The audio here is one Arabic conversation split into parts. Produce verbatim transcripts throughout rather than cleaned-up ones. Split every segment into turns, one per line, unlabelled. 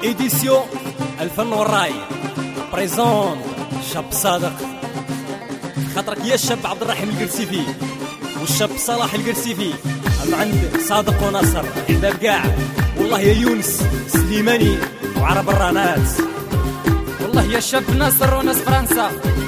إديسيون الفن والراي بريزون شاب صادق خاطرك يا الشاب عبد الرحيم القرسيفي والشاب صلاح القرسيفي أما عند صادق وناصر عباب كاع والله يا يونس سليماني وعرب الرانات
والله يا شاب ناصر وناس فرنسا.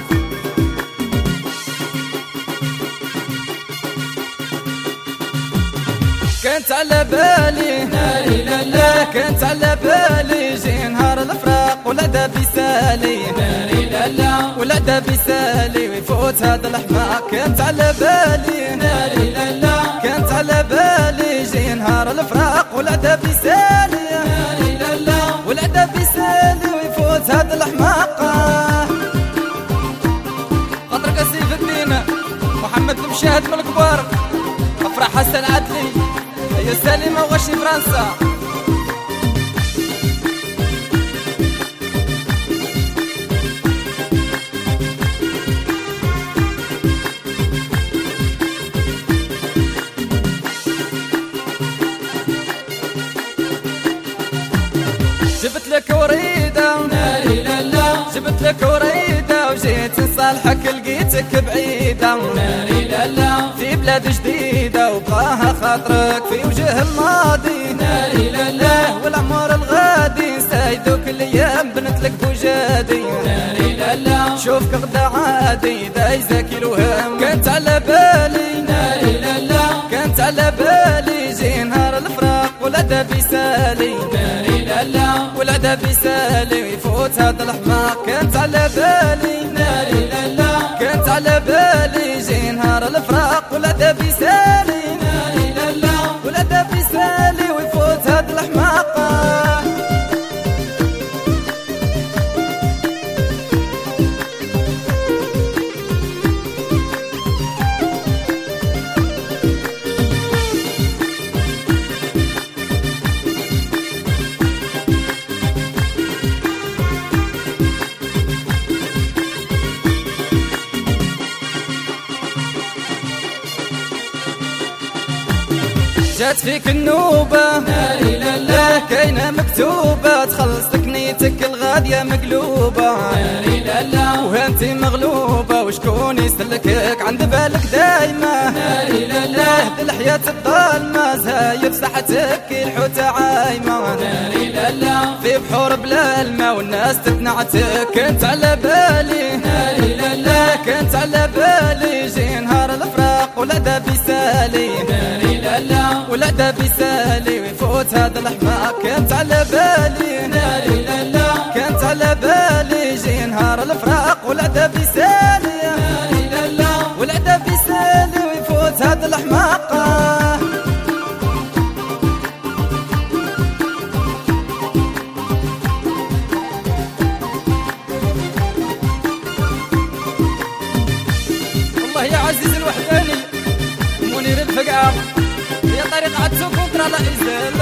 كنت على بالي ناري لالا، كنت على بالي جي نهار الفراق ولا دابي سالي ناري لالا، ولا دابي سالي ويفوت هذا الحماق. كنت على بالي ناري لالا، كنت على بالي جي نهار الفراق ولا دابي سالي ناري لالا، ولا دابي سالي ويفوت هذا الحماق. خاطرك سيف الدين محمد المشاهد من الكبار، افرح حسن عدلي يا سالمة وغشي فرنسا. جبت لك وريدة وناري لالا، جبت لك وريدة وجيت نصالحك لقيتك بعيدة وناري لالا، في بلاد جديدة وبغاها خاطرك في وجه الماضي ناري لالا، والعمر الغادي سايدوك الايام بنت لك بوجادي ناري لالا، شوفك غدا عادي دايزك الوهام. كنت على بالي ناري لالا، كنت على بالي جي نهار الفراق ولا دابي سالي ناري لالا، ولا دابي سالي ويفوت هذا الحماق. كنت على بالي ناري لالا، كنت على بالي جي نهار الفراق ولا دابي سالي ناري لالا، ولا دابي سالي ويفوت هذا الحماق. جات فيك النوبة ناري لالا، كاينة مكتوبة تخلصك نيتك الغادية مقلوبة ناري لالا، وانتي مغلوبة وشكون يسلكك عند بالك دايمة ناري لالا، هد الحياة الظالمة زايد ساحتك الحوتة عايمة ناري لالا، في بحور بلا الماء والناس تتنعتك. كنت على بالي ناري لالا، كنت على بالي جي نهار الفراق ولا دابي سالي ناري لالا، ولا دابي سالي ويفوت هذا الحماق. كنت على بالي ناري لالا، كنت على بالي جي نهار الفراق ولا دابي سالي ناري لالا، ولا دابي سالي ويفوت هذا الحماق. والله يا عزيز الوحداني منير الفقعة هي طريقة كونترا لا إزال.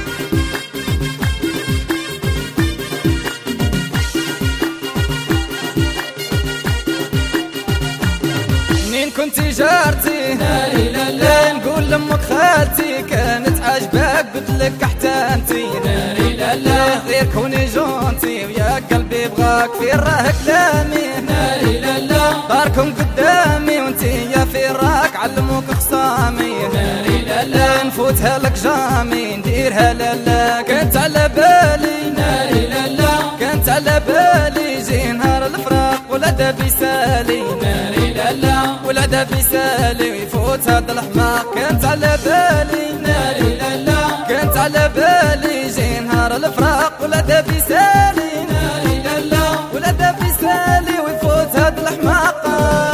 منين كنتي جارتي ناري لالا، نقول لأمك خالتي كانت عاجباك قلتلك احتانتي ناري لالا، غير كوني جونتي ويا قلبي بغاك في راه كلامي ناري لالا، داركم قدامي وانتي يا في راك علموك خصامي ناري لالا، نفوتها لك جامي نديرها لالا. كنت على بالي ناري لالا، كنت على بالي جي نهار الفراق ولا دابي سالي ناري لالا، ولا دابي سالي ويفوت هذا الحماق. كنت على بالي ناري لالا، كنت على بالي جي نهار الفراق ولا دابي سالي ناري لالا، ولا دابي سالي ويفوت هذا الحماق.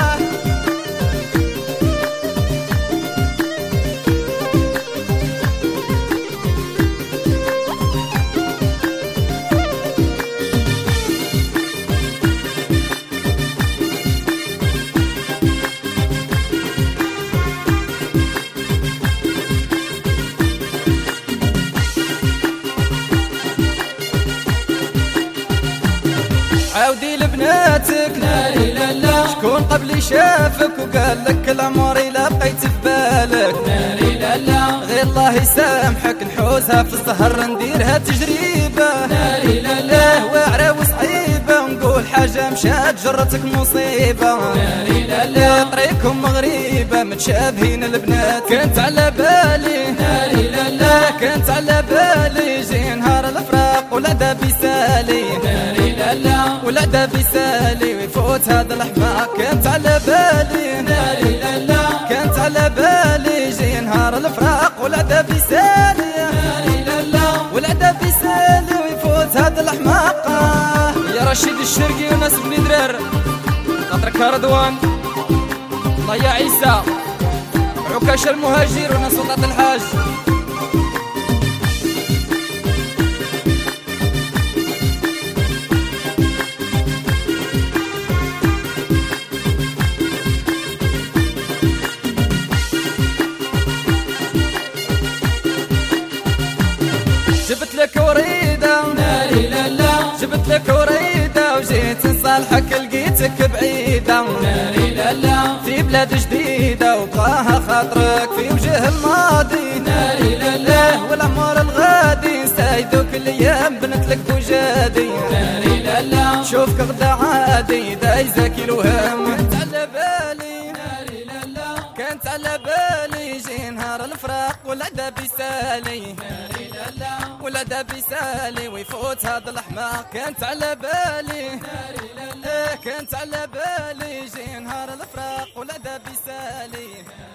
عاودي لبناتك ناري لالا، شكون قبلي شافك وقال لك العمر إلا بقيت في بالك ناري لالا، الله يسامحك نحوسها في السهر نديرها تجريبة ناري لالا وعراوس عيبة نقول حاجة مشات جرتك مصيبة ناري لالا طريقكم مغريبة متشابهين البنات كنت على بالي ناري لالا كنت على بالي جي نهار الفراق ولا بيسالي ناري لالا ولا بيسالي ويفوت هذا الحماق كنت على بالي ناري لالا كنت على بالي جي نهار الفراق ولا بيسالي ناري لالا ولا بيسالي ويفوت هذا الحماق يا رشيد الشرقي وناس بن درار خاطرك رضوان الله يا عيسى عكاش المهاجر وناس وطاط الحاج جبت لك وريدة ناري لالا جبت لك وريدة وجيت نصالحك لقيتك بعيدة ناري لالا في بلاد جديدة وبغاها خاطرك في وجه الماضي ناري لالا والعمر الغادي نسايدوك الايام بنت لك بوجادي ناري لالا شوفك غدا عادي دايزك الوهم كنت على بالي ناري لالا كنت على بالي جي نهار الفراق ولا دا بيسالي ناري لالا ولا دا بيسالي ويفوت هذا الحماق كنت على بالي ناري لالا كنت على بالي جي نهار الفراق ولا دا بيسالي